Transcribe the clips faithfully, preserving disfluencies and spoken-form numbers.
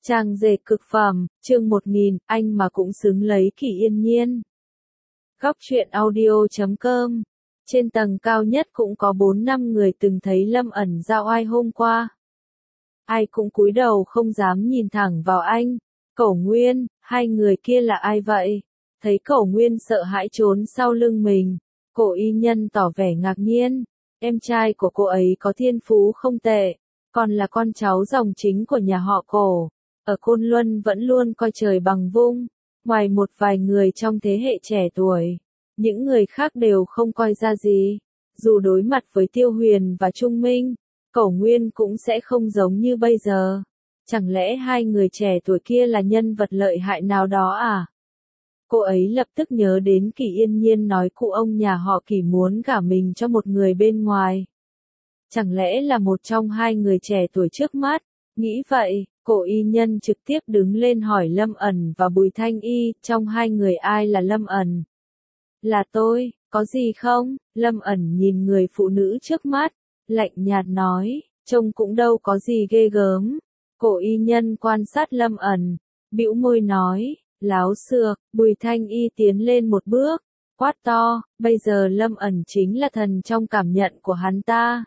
Trang dệt cực phẩm, chương một nghìn, anh mà cũng xứng lấy Kỷ Yên Nhiên. Góc truyện audio chấm com. Trên tầng cao nhất cũng có bốn năm người từng thấy Lâm ẩn giao ai hôm qua. Ai cũng cúi đầu không dám nhìn thẳng vào anh. Cẩu Nguyên, hai người kia là ai vậy? Thấy Cẩu Nguyên sợ hãi trốn sau lưng mình. Cổ Y Nhân tỏ vẻ ngạc nhiên. Em trai của cô ấy có thiên phú không tệ, còn là con cháu dòng chính của nhà họ Cổ. Ở Côn Luân vẫn luôn coi trời bằng vung, ngoài một vài người trong thế hệ trẻ tuổi, những người khác đều không coi ra gì. Dù đối mặt với Tiêu Huyền và Trung Minh, Cẩu Nguyên cũng sẽ không giống như bây giờ. Chẳng lẽ hai người trẻ tuổi kia là nhân vật lợi hại nào đó à? Cô ấy lập tức nhớ đến Kỷ Yên Nhiên nói cụ ông nhà họ Kỷ muốn gả mình cho một người bên ngoài. Chẳng lẽ là một trong hai người trẻ tuổi trước mắt? Nghĩ vậy, Cổ Y Nhân trực tiếp đứng lên hỏi Lâm ẩn và Bùi Thanh Y, trong hai người ai là Lâm ẩn? Là tôi, có gì không? Lâm ẩn nhìn người phụ nữ trước mắt, lạnh nhạt nói, trông cũng đâu có gì ghê gớm. Cổ Y Nhân quan sát Lâm ẩn, bĩu môi nói, láo xược. Bùi Thanh Y tiến lên một bước, quát to, bây giờ Lâm ẩn chính là thần trong cảm nhận của hắn ta.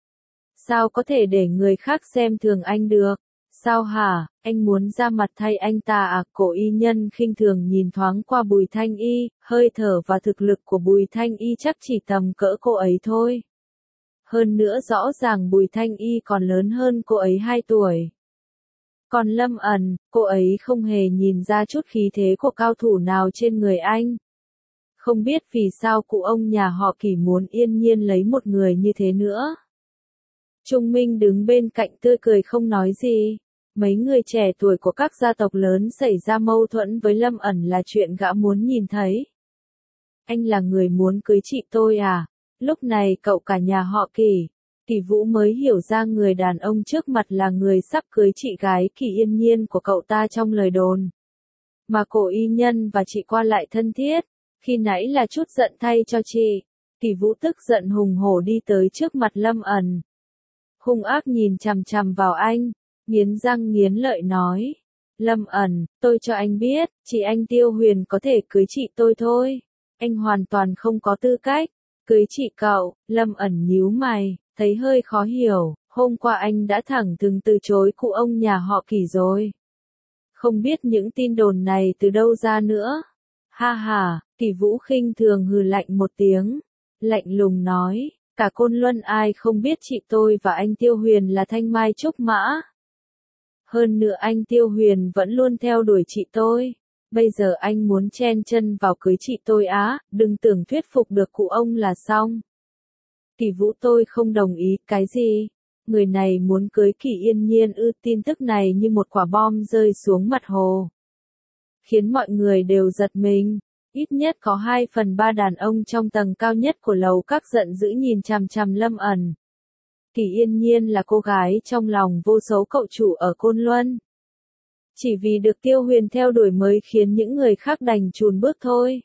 Sao có thể để người khác xem thường anh được? Sao hả, anh muốn ra mặt thay anh ta à? Cổ Y Nhân khinh thường nhìn thoáng qua Bùi Thanh Y, hơi thở và thực lực của Bùi Thanh Y chắc chỉ tầm cỡ cô ấy thôi. Hơn nữa rõ ràng Bùi Thanh Y còn lớn hơn cô ấy hai tuổi. Còn Lâm ẩn, cô ấy không hề nhìn ra chút khí thế của cao thủ nào trên người anh. Không biết vì sao cụ ông nhà họ Kỷ muốn Yên Nhiên lấy một người như thế nữa. Trung Minh đứng bên cạnh tươi cười không nói gì. Mấy người trẻ tuổi của các gia tộc lớn xảy ra mâu thuẫn với Lâm ẩn là chuyện gã muốn nhìn thấy. Anh là người muốn cưới chị tôi à? Lúc này cậu cả nhà họ Kỷ, Kỷ Vũ mới hiểu ra người đàn ông trước mặt là người sắp cưới chị gái Kỷ Yên Nhiên của cậu ta trong lời đồn. Mà Cổ Y Nhân và chị qua lại thân thiết, khi nãy là chút giận thay cho chị. Kỷ Vũ tức giận hùng hổ đi tới trước mặt Lâm ẩn. Hung ác nhìn chằm chằm vào anh, nghiến răng nghiến lợi nói. Lâm ẩn, tôi cho anh biết, chỉ anh Tiêu Huyền có thể cưới chị tôi thôi. Anh hoàn toàn không có tư cách cưới chị cậu. Lâm ẩn nhíu mày, thấy hơi khó hiểu, hôm qua anh đã thẳng thừng từ chối cụ ông nhà họ Kỷ rồi. Không biết những tin đồn này từ đâu ra nữa. Ha ha, Kỷ Vũ khinh thường hừ lạnh một tiếng, lạnh lùng nói. Cả Côn Luân ai không biết chị tôi và anh Tiêu Huyền là thanh mai trúc mã. Hơn nữa anh Tiêu Huyền vẫn luôn theo đuổi chị tôi. Bây giờ anh muốn chen chân vào cưới chị tôi á, đừng tưởng thuyết phục được cụ ông là xong. Kỷ Vũ tôi không đồng ý, cái gì? Người này muốn cưới Kỷ Yên Nhiên ư? Tin tức này như một quả bom rơi xuống mặt hồ, khiến mọi người đều giật mình. Ít nhất có hai phần ba đàn ông trong tầng cao nhất của lầu các giận dữ nhìn chằm chằm Lâm ẩn. Kỷ Yên Nhiên là cô gái trong lòng vô số cậu chủ ở Côn Luân. Chỉ vì được Tiêu Huyền theo đuổi mới khiến những người khác đành chùn bước thôi.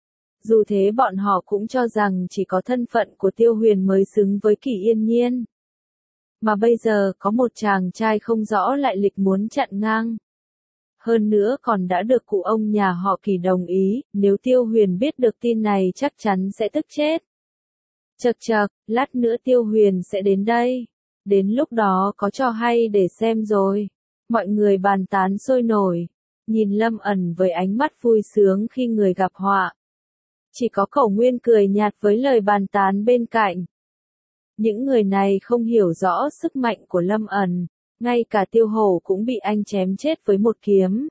Dù thế bọn họ cũng cho rằng chỉ có thân phận của Tiêu Huyền mới xứng với Kỷ Yên Nhiên. Mà bây giờ có một chàng trai không rõ lại lịch muốn chặn ngang. Hơn nữa còn đã được cụ ông nhà họ Kỷ đồng ý, nếu Tiêu Huyền biết được tin này chắc chắn sẽ tức chết. Chậc chậc, lát nữa Tiêu Huyền sẽ đến đây. Đến lúc đó có trò hay để xem rồi. Mọi người bàn tán sôi nổi, nhìn Lâm ẩn với ánh mắt vui sướng khi người gặp họa. Chỉ có Cẩu Nguyên cười nhạt với lời bàn tán bên cạnh. Những người này không hiểu rõ sức mạnh của Lâm ẩn. Ngay cả Tiêu Hổ cũng bị anh chém chết với một kiếm.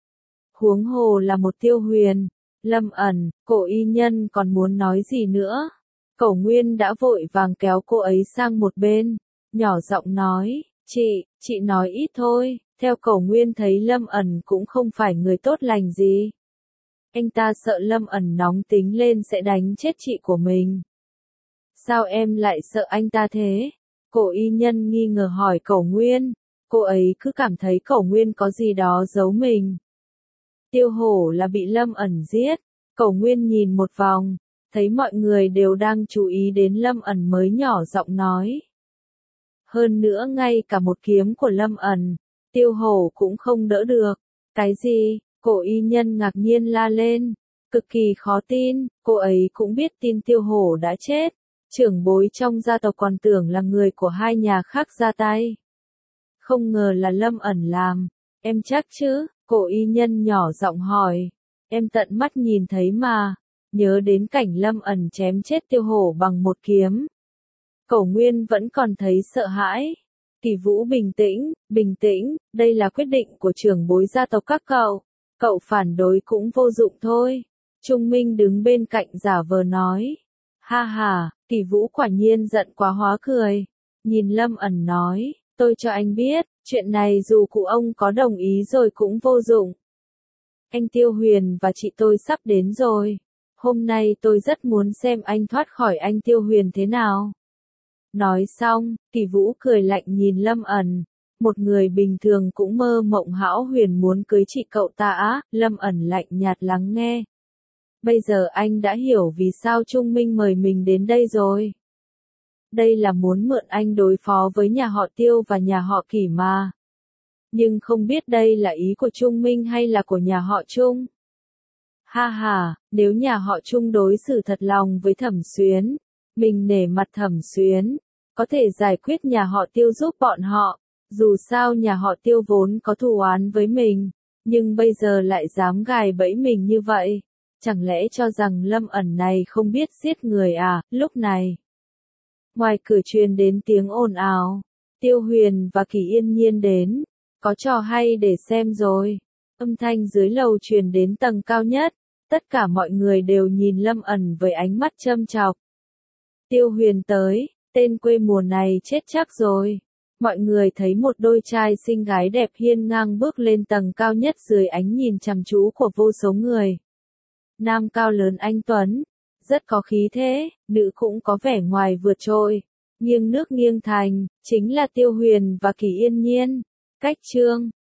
Huống hồ là một Tiêu Huyền. Lâm ẩn, Cổ Y Nhân còn muốn nói gì nữa? Cẩu Nguyên đã vội vàng kéo cô ấy sang một bên, nhỏ giọng nói, chị, chị nói ít thôi. Theo Cẩu Nguyên thấy Lâm ẩn cũng không phải người tốt lành gì. Anh ta sợ Lâm ẩn nóng tính lên sẽ đánh chết chị của mình. Sao em lại sợ anh ta thế? Cổ Y Nhân nghi ngờ hỏi Cẩu Nguyên. Cô ấy cứ cảm thấy Cẩu Nguyên có gì đó giấu mình. Tiêu Hổ là bị Lâm ẩn giết. Cẩu Nguyên nhìn một vòng, thấy mọi người đều đang chú ý đến Lâm ẩn mới nhỏ giọng nói. Hơn nữa ngay cả một kiếm của Lâm ẩn, Tiêu Hổ cũng không đỡ được. Cái gì? Cổ y nhân ngạc nhiên la lên. Cực kỳ khó tin, cô ấy cũng biết tin Tiêu Hổ đã chết. Trưởng bối trong gia tộc còn tưởng là người của hai nhà khác ra tay. Không ngờ là Lâm ẩn làm. Em chắc chứ? Cổ y nhân nhỏ giọng hỏi. Em tận mắt nhìn thấy mà. Nhớ đến cảnh Lâm ẩn chém chết Tiêu Hổ bằng một kiếm. Cổ Nguyên vẫn còn thấy sợ hãi. Kỳ Vũ bình tĩnh, bình tĩnh, đây là quyết định của trưởng bối gia tộc các cậu. Cậu phản đối cũng vô dụng thôi. Trung Minh đứng bên cạnh giả vờ nói. Ha ha, Kỳ Vũ quả nhiên giận quá hóa cười. Nhìn Lâm ẩn nói, tôi cho anh biết, chuyện này dù cụ ông có đồng ý rồi cũng vô dụng. Anh Tiêu Huyền và chị tôi sắp đến rồi. Hôm nay tôi rất muốn xem anh thoát khỏi anh Tiêu Huyền thế nào. Nói xong, Kỳ Vũ cười lạnh nhìn Lâm ẩn. Một người bình thường cũng mơ mộng hão huyền muốn cưới chị cậu ta á. Lâm ẩn lạnh nhạt lắng nghe. Bây giờ anh đã hiểu vì sao Trung Minh mời mình đến đây rồi. Đây là muốn mượn anh đối phó với nhà họ Tiêu và nhà họ Kỷ mà. Nhưng không biết đây là ý của Trung Minh hay là của nhà họ Trung. Ha ha, nếu nhà họ Trung đối xử thật lòng với Thẩm Xuyến, mình nể mặt Thẩm Xuyến, có thể giải quyết nhà họ Tiêu giúp bọn họ. Dù sao nhà họ Tiêu vốn có thù oán với mình, nhưng bây giờ lại dám gài bẫy mình như vậy. Chẳng lẽ cho rằng Lâm ẩn này không biết giết người à? Lúc này, ngoài cửa truyền đến tiếng ồn ào. Tiêu Huyền và Kỳ Yên Nhiên đến. Có trò hay để xem rồi. Âm thanh dưới lầu truyền đến tầng cao nhất. Tất cả mọi người đều nhìn Lâm ẩn với ánh mắt châm chọc. Tiêu Huyền tới, tên quê mùa này chết chắc rồi. Mọi người thấy một đôi trai xinh gái đẹp hiên ngang bước lên tầng cao nhất dưới ánh nhìn chăm chú của vô số người. Nam cao lớn anh tuấn, rất có khí thế, nữ cũng có vẻ ngoài vượt trội, nghiêng nước nghiêng thành, chính là Tiêu Huyền và Kỳ Yên Nhiên. Cách chương